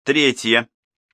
Третье.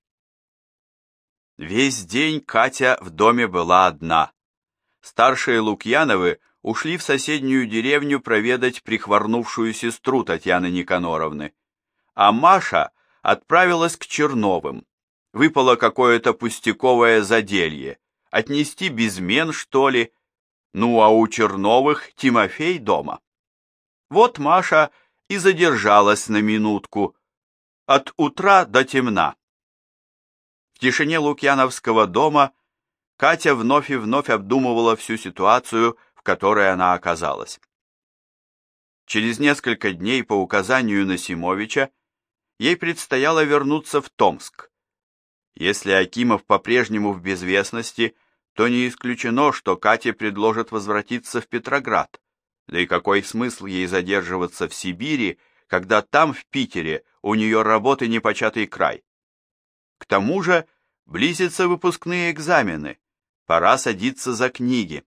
Весь день Катя в доме была одна. Старшие Лукьяновы ушли в соседнюю деревню проведать прихворнувшую сестру Татьяны Никаноровны, а Маша отправилась к Черновым. Выпало какое-то пустяковое заделье. Отнести безмен, что ли? Ну, а у Черновых Тимофей дома. Вот Маша и задержалась на минутку. От утра до темна. В тишине Лукьяновского дома Катя вновь и вновь обдумывала всю ситуацию, в которой она оказалась. Через несколько дней по указанию Насимовича ей предстояло вернуться в Томск. Если Акимов по-прежнему в безвестности, то не исключено, что Кате предложат возвратиться в Петроград. Да и какой смысл ей задерживаться в Сибири, когда там, в Питере, у нее работы непочатый край. К тому же близятся выпускные экзамены, пора садиться за книги.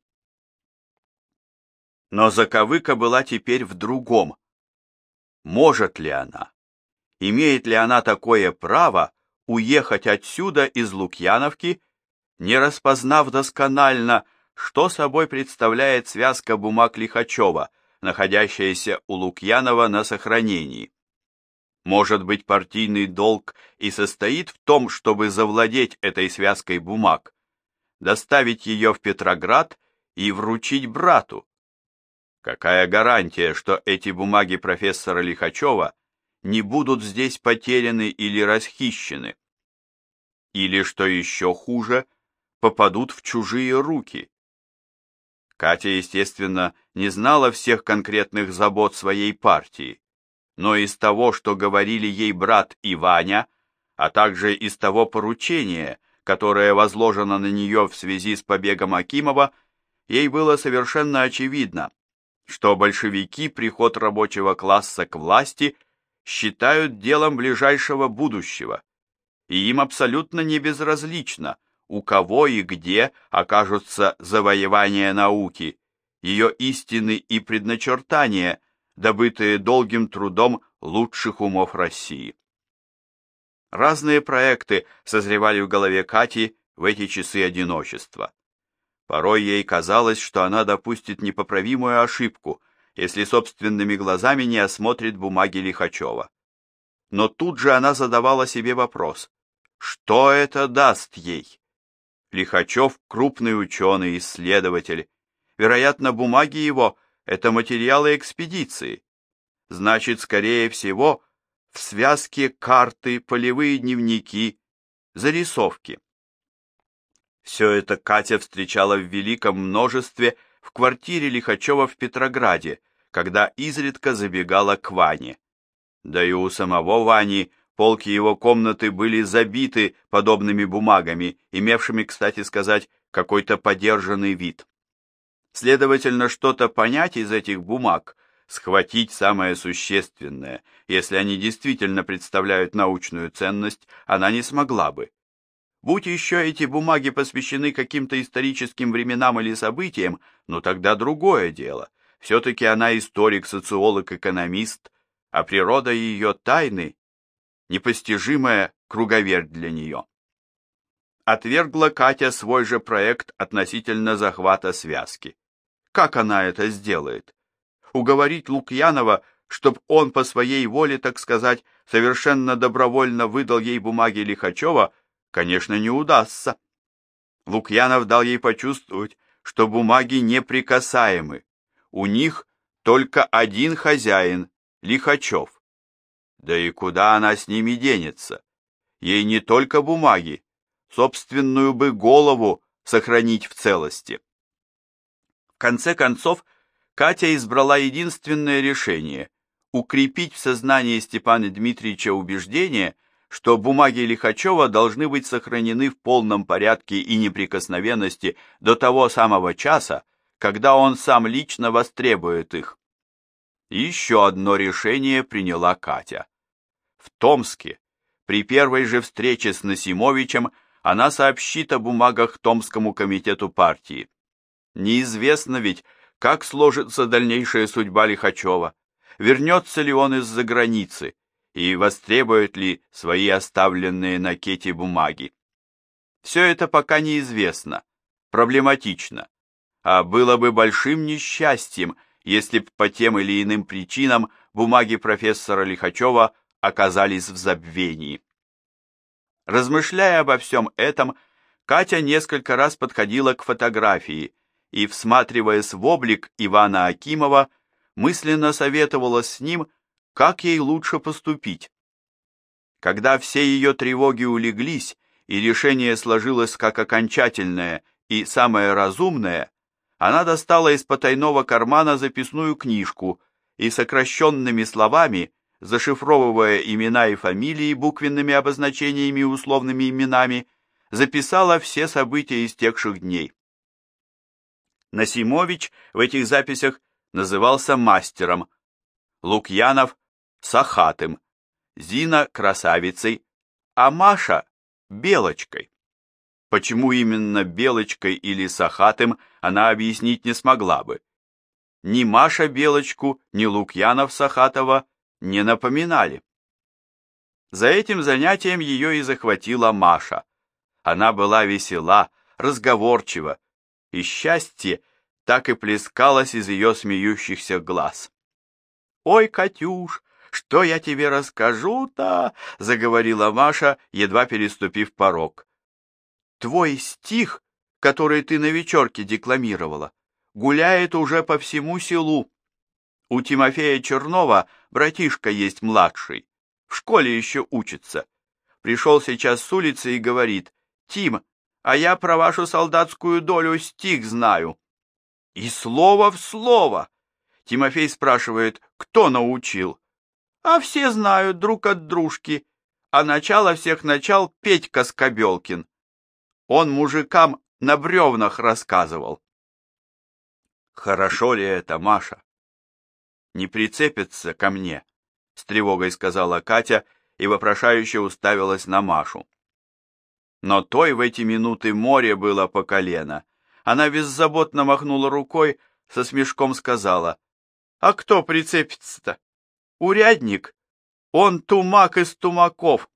Но заковыка была теперь в другом. Может ли она, имеет ли она такое право уехать отсюда из Лукьяновки, не распознав досконально, что собой представляет связка бумаг Лихачева, находящаяся у Лукьянова на сохранении? Может быть, партийный долг и состоит в том, чтобы завладеть этой связкой бумаг, доставить ее в Петроград и вручить брату? Какая гарантия, что эти бумаги профессора Лихачева не будут здесь потеряны или расхищены? Или, что еще хуже, попадут в чужие руки? Катя, естественно, не знала всех конкретных забот своей партии, но из того, что говорили ей брат и Ваня, а также из того поручения, которое возложено на нее в связи с побегом Акимова, ей было совершенно очевидно, что большевики приход рабочего класса к власти считают делом ближайшего будущего, и им абсолютно не безразлично, у кого и где окажутся завоевания науки, ее истины и предначертания, добытые долгим трудом лучших умов России. Разные проекты созревали в голове Кати в эти часы одиночества. Порой ей казалось, что она допустит непоправимую ошибку, если собственными глазами не осмотрит бумаги Лихачева. Но тут же она задавала себе вопрос, что это даст ей? Лихачев – крупный ученый, исследователь. Вероятно, бумаги его – это материалы экспедиции. Значит, скорее всего, в связке карты, полевые дневники, зарисовки. Все это Катя встречала в великом множестве в квартире Лихачева в Петрограде, когда изредка забегала к Ване. Да и у самого Вани полки его комнаты были забиты подобными бумагами, имевшими, кстати сказать, какой-то подержанный вид. Следовательно, что-то понять из этих бумаг, схватить самое существенное, если они действительно представляют научную ценность, она не смогла бы. Будь еще эти бумаги посвящены каким-то историческим временам или событиям, но тогда другое дело. Все-таки она историк, социолог, экономист, а природа ее тайны – непостижимая круговерть для нее. Отвергла Катя свой же проект относительно захвата связки. Как она это сделает? Уговорить Лукьянова, чтоб он по своей воле, так сказать, совершенно добровольно выдал ей бумаги Лихачева, конечно, не удастся. Лукьянов дал ей почувствовать, что бумаги неприкасаемы. У них только один хозяин – Лихачев. Да и куда она с ними денется? Ей не только бумаги, собственную бы голову сохранить в целости. В конце концов, Катя избрала единственное решение – укрепить в сознании Степана Дмитриевича убеждение, что бумаги Лихачева должны быть сохранены в полном порядке и неприкосновенности до того самого часа, когда он сам лично востребует их. И еще одно решение приняла Катя. В Томске, при первой же встрече с Насимовичем, она сообщит о бумагах Томскому комитету партии. Неизвестно ведь, как сложится дальнейшая судьба Лихачева, вернется ли он из-за границы, и востребует ли свои оставленные на Кете бумаги. Все это пока неизвестно, проблематично, а было бы большим несчастьем, если б по тем или иным причинам бумаги профессора Лихачева оказались в забвении. Размышляя обо всем этом, Катя несколько раз подходила к фотографии и, всматриваясь в облик Ивана Акимова, мысленно советовалась с ним, как ей лучше поступить. Когда все ее тревоги улеглись и решение сложилось как окончательное и самое разумное, она достала из потайного кармана записную книжку и сокращенными словами, зашифровывая имена и фамилии буквенными обозначениями и условными именами, записала все события истекших дней. Насимович в этих записях назывался мастером, Лукьянов – сахатым, Зина – красавицей, а Маша – белочкой. Почему именно белочкой или сахатым, она объяснить не смогла бы. Ни Маша Белочку, ни Лукьянов Сахатова не напоминали. За этим занятием ее и захватила Маша. Она была весела, разговорчива, и счастье так и плескалось из ее смеющихся глаз. «Ой, Катюш, что я тебе расскажу-то?» — заговорила Маша, едва переступив порог. «Твой стих, который ты на вечерке декламировала, гуляет уже по всему селу. У Тимофея Чернова братишка есть младший, в школе еще учится. Пришел сейчас с улицы и говорит: «Тим, а я про вашу солдатскую долю стих знаю». И слово в слово. Тимофей спрашивает, кто научил. А все знают друг от дружки, а начало всех начал Петька Скобелкин. Он мужикам на бревнах рассказывал. «Хорошо ли это, Маша?» «Не прицепится ко мне», — с тревогой сказала Катя и вопрошающе уставилась на Машу. Но той в эти минуты море было по колено. Она беззаботно махнула рукой, со смешком сказала: «А кто прицепится-то? Урядник? Он тумак из тумаков».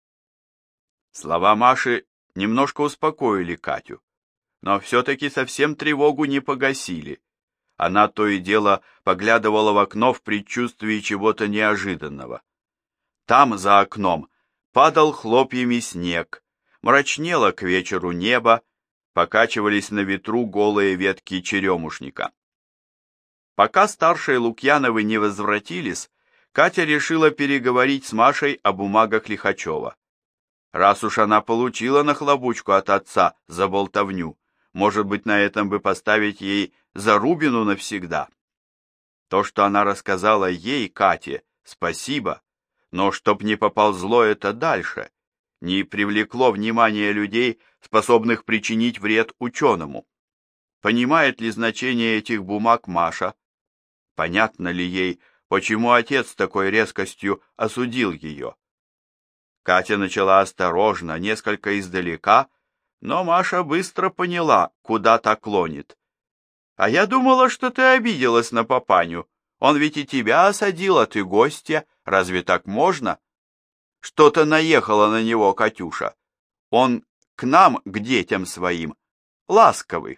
Слова Маши немножко успокоили Катю, но все-таки совсем тревогу не погасили. Она то и дело поглядывала в окно в предчувствии чего-то неожиданного. Там, за окном, падал хлопьями снег, мрачнело к вечеру небо, покачивались на ветру голые ветки черемушника. Пока старшие Лукьяновы не возвратились, Катя решила переговорить с Машей о бумагах Лихачева. Раз уж она получила нахлобучку от отца за болтовню, может быть, на этом бы поставить ей зарубину навсегда. То, что она рассказала ей, Кате, спасибо, но чтоб не поползло это дальше, не привлекло внимание людей, способных причинить вред ученому. Понимает ли значение этих бумаг Маша? Понятно ли ей, почему отец с такой резкостью осудил ее? Катя начала осторожно, несколько издалека, но Маша быстро поняла, куда та клонит. «А я думала, что ты обиделась на папаню. Он ведь и тебя осадил, а ты гостья. Разве так можно?» «Что-то наехало на него, Катюша. Он к нам, к детям своим, ласковый».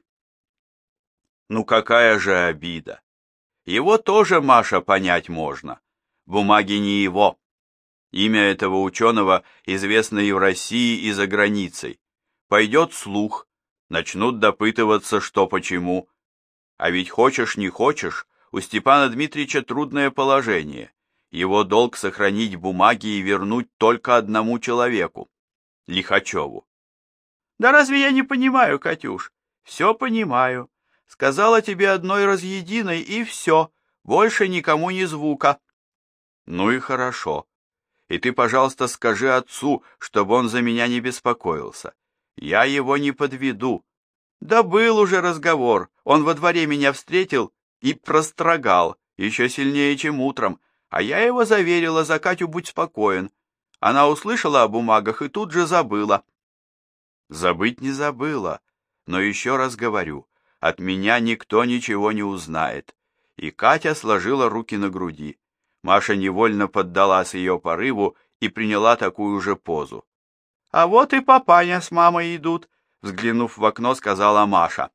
Ну какая же обида! Его тоже, Маша, понять можно. Бумаги не его. Имя этого ученого известно и в России, и за границей. Пойдет слух, начнут допытываться, что почему. А ведь хочешь не хочешь, у Степана Дмитриевича трудное положение. Его долг сохранить бумаги и вернуть только одному человеку — Лихачеву. «Да разве я не понимаю, Катюш? Все понимаю. Сказала тебе одной разъединой, и все, больше никому ни звука». «Ну и хорошо. И ты, пожалуйста, скажи отцу, чтобы он за меня не беспокоился. Я его не подведу. Да был уже разговор. Он во дворе меня встретил и прострогал, еще сильнее, чем утром. А я его заверила: за Катю будь спокоен. Она услышала о бумагах и тут же забыла». «Забыть не забыла, но еще раз говорю, от меня никто ничего не узнает». И Катя сложила руки на груди. Маша невольно поддалась ее порыву и приняла такую же позу. «А вот и папаня с мамой идут», — взглянув в окно, сказала Маша.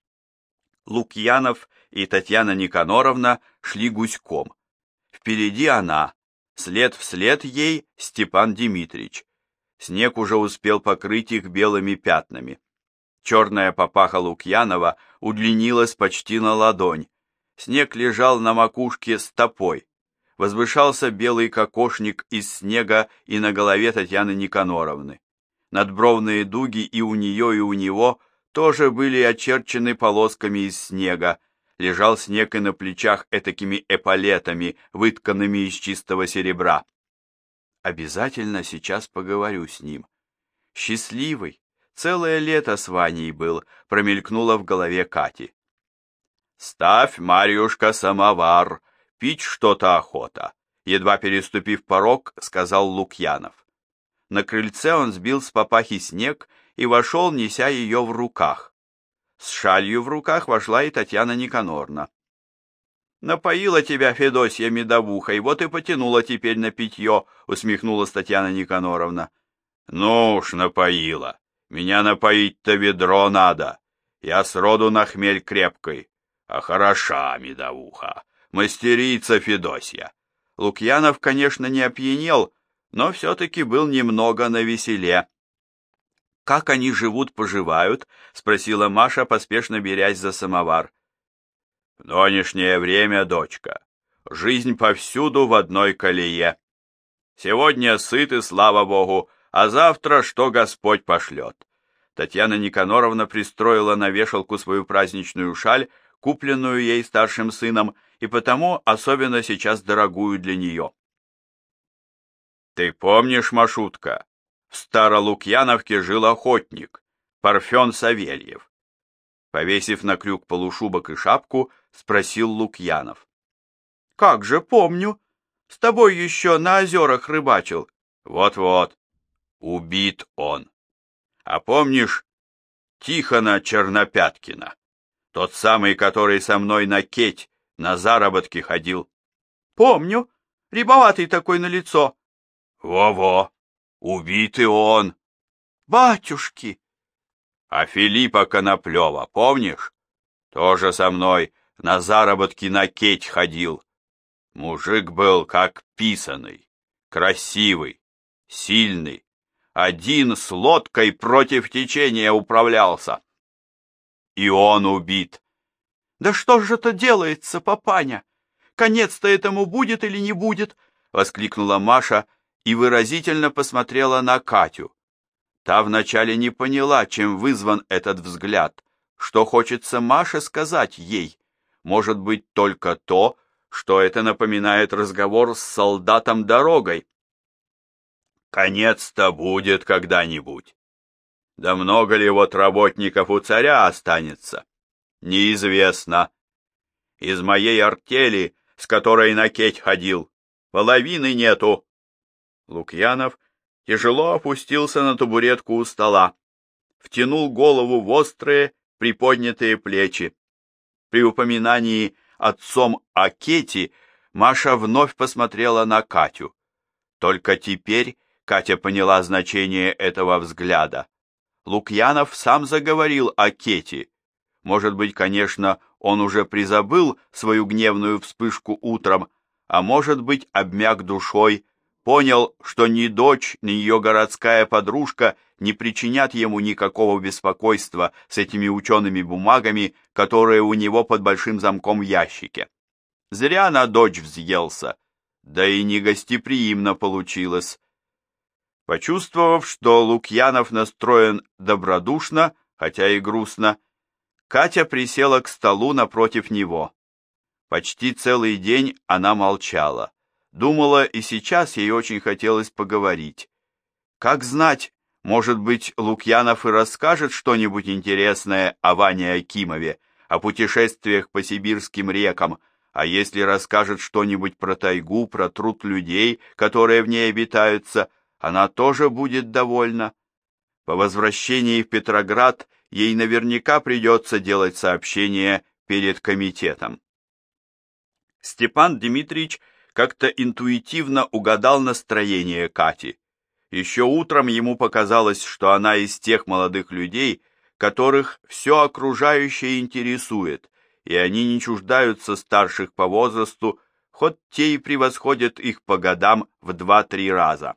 Лукьянов и Татьяна Никаноровна шли гуськом. Впереди она, след вслед ей Степан Дмитрич. Снег уже успел покрыть их белыми пятнами. Черная папаха Лукьянова удлинилась почти на ладонь. Снег лежал на макушке стопой. Возвышался белый кокошник из снега и на голове Татьяны Никаноровны. Надбровные дуги и у нее, и у него тоже были очерчены полосками из снега. Лежал снег и на плечах этакими эполетами, вытканными из чистого серебра. Обязательно сейчас поговорю с ним. Счастливый, целое лето с Ваней был, промелькнуло в голове Кати. «Ставь, Марьюшка, самовар, пить что-то охота», едва переступив порог, сказал Лукьянов. На крыльце он сбил с папахи снег и вошел, неся ее в руках. С шалью в руках вошла и Татьяна Никаноровна. «Напоила тебя Федосья медовухой, вот и потянула теперь на питье», усмехнулась Татьяна Никаноровна. «Ну уж напоила. Меня напоить-то ведро надо. Я сроду на хмель крепкой. А хороша медовуха. Мастерица Федосья». Лукьянов, конечно, не опьянел, но все-таки был немного навеселе. «Как они живут-поживают?» — спросила Маша, поспешно берясь за самовар. «В нынешнее время, дочка, жизнь повсюду в одной колее. Сегодня сыты, слава Богу, а завтра что Господь пошлет». Татьяна Никаноровна пристроила на вешалку свою праздничную шаль, купленную ей старшим сыном, и потому особенно сейчас дорогую для нее. «Ты помнишь, Машутка, в Старолукьяновке жил охотник, Парфен Савельев?» Повесив на крюк полушубок и шапку, спросил Лукьянов. «Как же помню, с тобой еще на озерах рыбачил». «Вот-вот, убит он. А помнишь Тихона Чернопяткина, тот самый, который со мной на кеть, на заработки ходил?» «Помню, рябоватый такой на лицо». «Во-во, убит и он». «Батюшки!» «А Филиппа Коноплева, помнишь? Тоже со мной на заработки на кеть ходил. Мужик был как писаный, красивый, сильный. Один с лодкой против течения управлялся. И он убит». «Да что же это делается, папаня? Конец-то этому будет или не будет?» — воскликнула Маша и выразительно посмотрела на Катю. Та вначале не поняла, чем вызван этот взгляд, что хочется Маше сказать ей. Может быть, только то, что это напоминает разговор с солдатом-дорогой. «Конец-то будет когда-нибудь. Да много ли вот работников у царя останется? Неизвестно. Из моей артели, с которой на кеть ходил, половины нету». Лукьянов тяжело опустился на табуретку у стола, втянул голову в острые, приподнятые плечи. При упоминании отцом о Кете Маша вновь посмотрела на Катю. Только теперь Катя поняла значение этого взгляда. Лукьянов сам заговорил о Кете. Может быть, конечно, он уже призабыл свою гневную вспышку утром, а может быть, обмяк душой, понял, что ни дочь, ни ее городская подружка не причинят ему никакого беспокойства с этими учеными бумагами, которые у него под большим замком в ящике. Зря на дочь взъелся, да и негостеприимно получилось. Почувствовав, что Лукьянов настроен добродушно, хотя и грустно, Катя присела к столу напротив него. Почти целый день она молчала. Думала, и сейчас ей очень хотелось поговорить. Как знать, может быть, Лукьянов и расскажет что-нибудь интересное о Ване Акимове, о путешествиях по сибирским рекам, а если расскажет что-нибудь про тайгу, про труд людей, которые в ней обитаются, она тоже будет довольна. По возвращении в Петроград ей наверняка придется делать сообщение перед комитетом. Степан Дмитриевич, как-то интуитивно угадал настроение Кати. Еще утром ему показалось, что она из тех молодых людей, которых все окружающее интересует, и они не чуждаются старших по возрасту, хоть те и превосходят их по годам в 2-3 раза.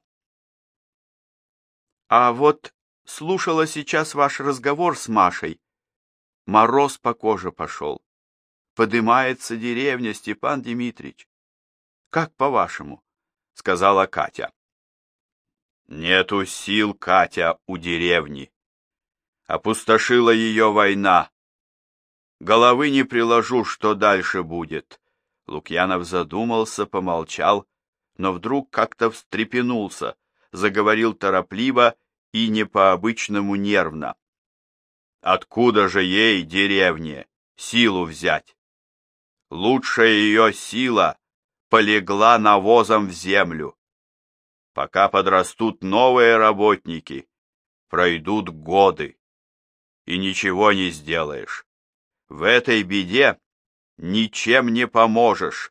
А вот слушала сейчас ваш разговор с Машей. Мороз по коже пошел. Подымается деревня, Степан Дмитрич. Как по-вашему? Сказала Катя. Нету сил, Катя, у деревни. Опустошила ее война. Головы не приложу, что дальше будет. Лукьянов задумался, помолчал, но вдруг как-то встрепенулся, заговорил торопливо и не по-обычному нервно. Откуда же ей, деревне, силу взять? Лучшая ее сила полегла навозом в землю. Пока подрастут новые работники, пройдут годы, и ничего не сделаешь. В этой беде ничем не поможешь.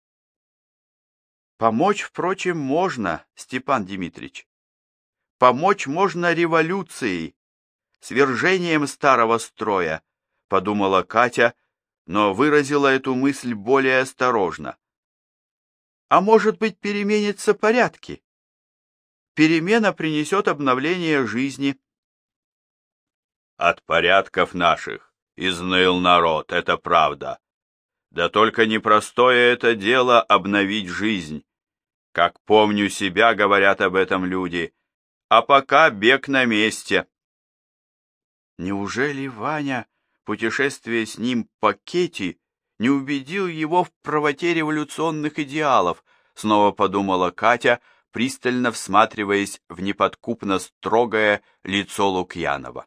Помочь, впрочем, можно, Степан Дмитрич. Помочь можно революцией, свержением старого строя, подумала Катя, но выразила эту мысль более осторожно. А может быть, переменятся порядки? Перемена принесет обновление жизни. От порядков наших изныл народ, это правда. Да только непростое это дело обновить жизнь. Как помню себя, говорят об этом люди, а пока бег на месте. Неужели Ваня, путешествие с ним по Кети, не убедил его в правоте революционных идеалов, снова подумала Катя, пристально всматриваясь в неподкупно строгое лицо Лукьянова.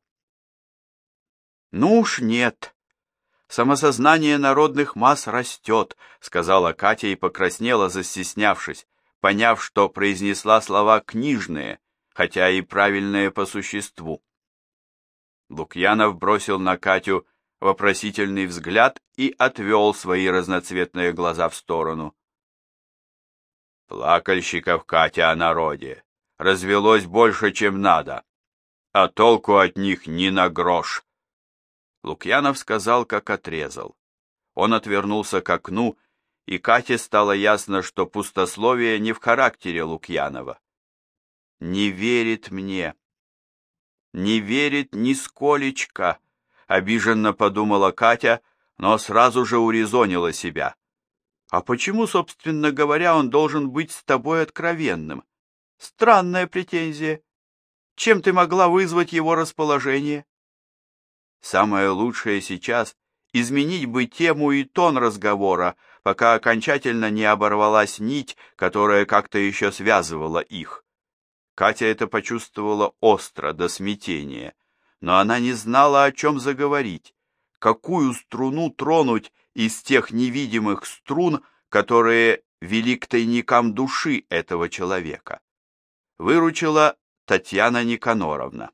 Ну уж нет. Самосознание народных масс растет, сказала Катя и покраснела, застеснявшись, поняв, что произнесла слова книжные, хотя и правильные по существу. Лукьянов бросил на Катю вопросительный взгляд и отвел свои разноцветные глаза в сторону. Плакальщиков, Катя, о народе развелось больше, чем надо, а толку от них ни на грош. Лукьянов сказал, как отрезал. Он отвернулся к окну, и Кате стало ясно, что пустословие не в характере Лукьянова. «Не верит мне, не верит нисколечко», — обиженно подумала Катя, но сразу же урезонила себя. «А почему, собственно говоря, он должен быть с тобой откровенным? Странная претензия. Чем ты могла вызвать его расположение?» Самое лучшее сейчас — изменить бы тему и тон разговора, пока окончательно не оборвалась нить, которая как-то еще связывала их. Катя это почувствовала остро, до смятения, но она не знала, о чем заговорить, какую струну тронуть из тех невидимых струн, которые вели к тайникам души этого человека. Выручила Татьяна Никаноровна.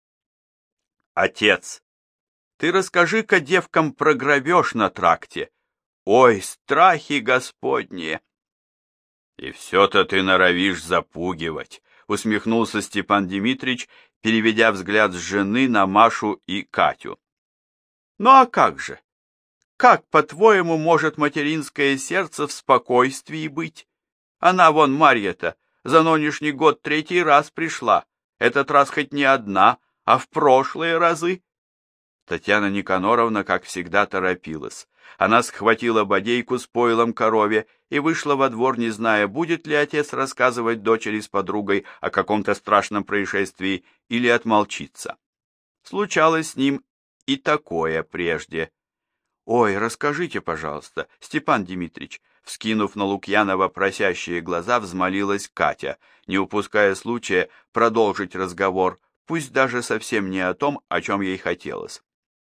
«Отец, ты расскажи-ка девкам про грабеж на тракте. Ой, страхи господние!» «И все-то ты норовишь запугивать», — усмехнулся Степан Дмитрич, переведя взгляд с жены на Машу и Катю. «Ну а как же? Как, по-твоему, может материнское сердце в спокойствии быть? Она вон, Марья-то, за нынешний год 3-й раз пришла, этот раз хоть не одна, а в прошлые разы». Татьяна Никаноровна, как всегда, торопилась. Она схватила бодейку с пойлом корове и вышла во двор, не зная, будет ли отец рассказывать дочери с подругой о каком-то страшном происшествии или отмолчиться. Случалось с ним и такое прежде. «Ой, расскажите, пожалуйста, Степан Дмитрич», вскинув на Лукьянова просящие глаза, взмолилась Катя, не упуская случая продолжить разговор, пусть даже совсем не о том, о чем ей хотелось.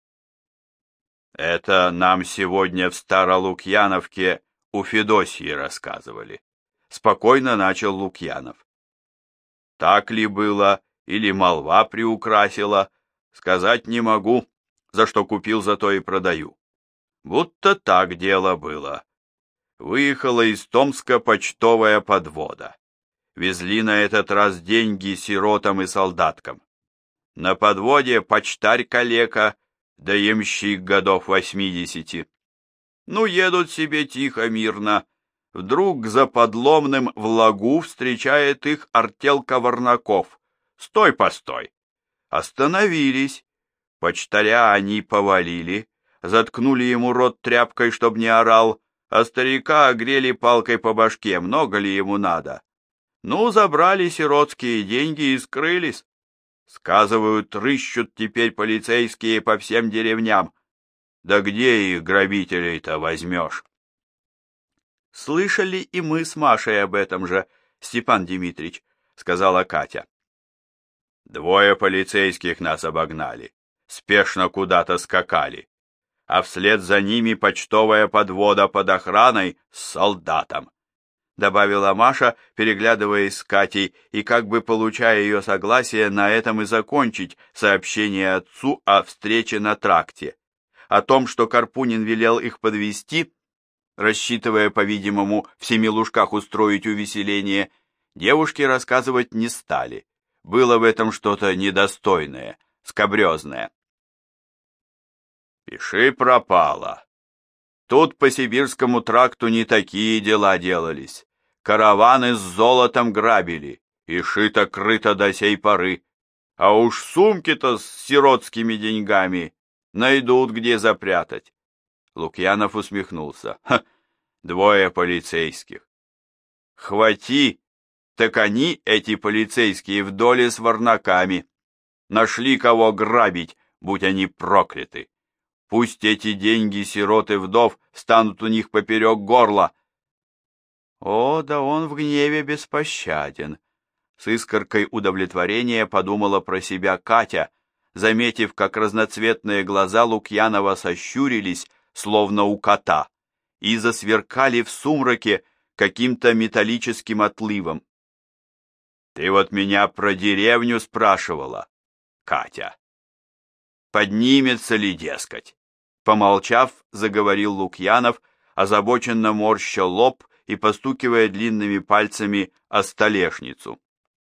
«Это нам сегодня в Старолукьяновке у Федосьи рассказывали», — спокойно начал Лукьянов. «Так ли было или молва приукрасила, сказать не могу, за что купил, за то и продаю. Будто так дело было. выехала из Томска почтовая подвода. Везли на этот раз деньги сиротам и солдаткам. На подводе почтарь-калека, да ямщик годов 80. Ну, едут себе тихо, мирно. Вдруг за подломным в лагу встречает их артелка варнаков. Стой, постой! Остановились. Почтаря они повалили, заткнули ему рот тряпкой, чтоб не орал, а старика огрели палкой по башке, много ли ему надо. Ну, забрали сиротские деньги и скрылись. Сказывают, рыщут теперь полицейские по всем деревням. Да где их грабителей-то возьмешь? Слышали и мы с Машей об этом же, Степан Дмитрич, сказала Катя. Двое полицейских нас обогнали, спешно куда-то скакали, а вслед за ними почтовая подвода под охраной с солдатом, добавила Маша, переглядываясь с Катей и как бы получая ее согласие на этом и закончить сообщение отцу о встрече на тракте. О том, что Карпунин велел их подвезти, рассчитывая, по-видимому, в Семилужках устроить увеселение, девушки рассказывать не стали. Было в этом что-то недостойное, скабрезное. Пиши пропало. Тут по Сибирскому тракту не такие дела делались. Караваны с золотом грабили, и шито-крыто до сей поры. А уж сумки-то с сиротскими деньгами найдут, где запрятать. Лукьянов усмехнулся. Ха, двое полицейских. Хвати, так они, эти полицейские, в доле с варнаками. Нашли кого грабить, будь они прокляты. Пусть эти деньги сирот и вдов станут у них поперек горла. О, да он в гневе беспощаден. С искоркой удовлетворения подумала про себя Катя, заметив, как разноцветные глаза Лукьянова сощурились, словно у кота, и засверкали в сумраке каким-то металлическим отливом. Ты вот меня про деревню спрашивала, Катя. Поднимется ли, дескать? Помолчав, заговорил Лукьянов, озабоченно морща лоб и постукивая длинными пальцами о столешницу.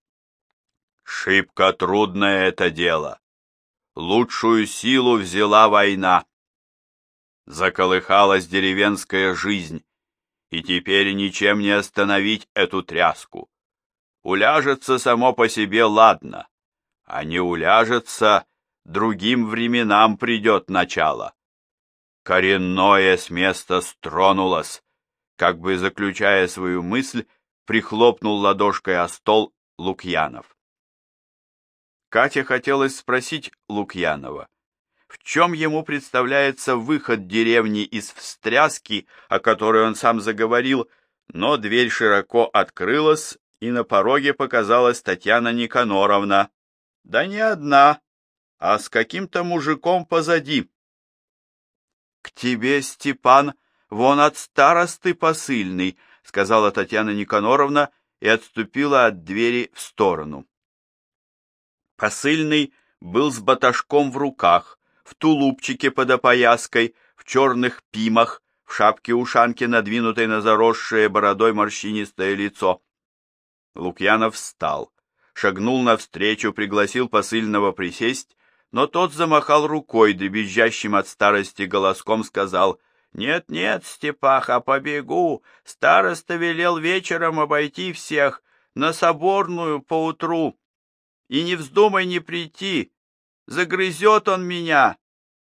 Шибко трудное это дело. Лучшую силу взяла война. Заколыхалась деревенская жизнь, и теперь ничем не остановить эту тряску. Уляжется само по себе, ладно, а не уляжется, другим временам придет начало. Коренное с места стронулось, как бы заключая свою мысль, прихлопнул ладошкой о стол Лукьянов. Кате хотелось спросить Лукьянова, в чем ему представляется выход деревни из встряски, о которой он сам заговорил, но дверь широко открылась, и на пороге показалась Татьяна Никаноровна. Да не одна, а с каким-то мужиком позади. — К тебе, Степан, вон от старосты посыльный, — сказала Татьяна Никаноровна и отступила от двери в сторону. Посыльный был с баташком в руках, в тулупчике под опояской, в черных пимах, в шапке-ушанке, надвинутой на заросшее бородой морщинистое лицо. Лукьянов встал, шагнул навстречу, пригласил посыльного присесть, но тот замахал рукой, дребезжащим от старости голоском сказал: «Нет-нет, Степаха, побегу, староста велел вечером обойти всех на Соборную поутру, и не вздумай не прийти, загрызет он меня».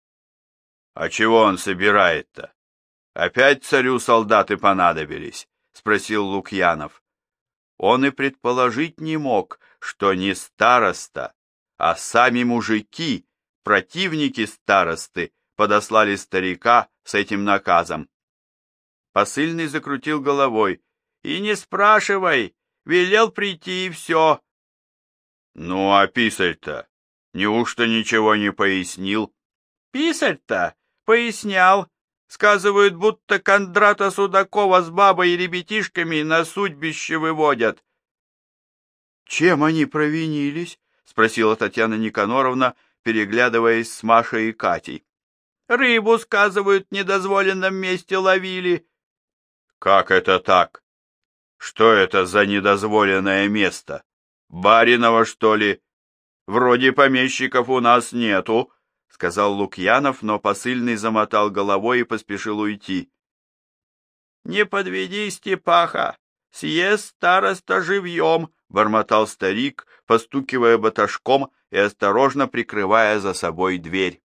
«А чего он собирает-то? Опять царю солдаты понадобились?» — спросил Лукьянов. Он и предположить не мог, что не староста, а сами мужики, противники старосты, подослали старика с этим наказом. Посыльный закрутил головой. «И не спрашивай, велел прийти и все». «Ну, а писарь-то? Неужто ничего не пояснил?» «Писарь-то пояснял. Сказывают, будто Кондрата Судакова с бабой и ребятишками на судьбище выводят». «Чем они провинились?» — спросила Татьяна Никаноровна, переглядываясь с Машей и Катей. «Рыбу, сказывают, в недозволенном месте ловили». Как это так? Что это за недозволенное место? Баринова, что ли? Вроде помещиков у нас нету, сказал Лукьянов, но посыльный замотал головой и поспешил уйти. Не подведи, Степаха, съест староста живьем, бормотал старик, постукивая баташком и осторожно прикрывая за собой дверь.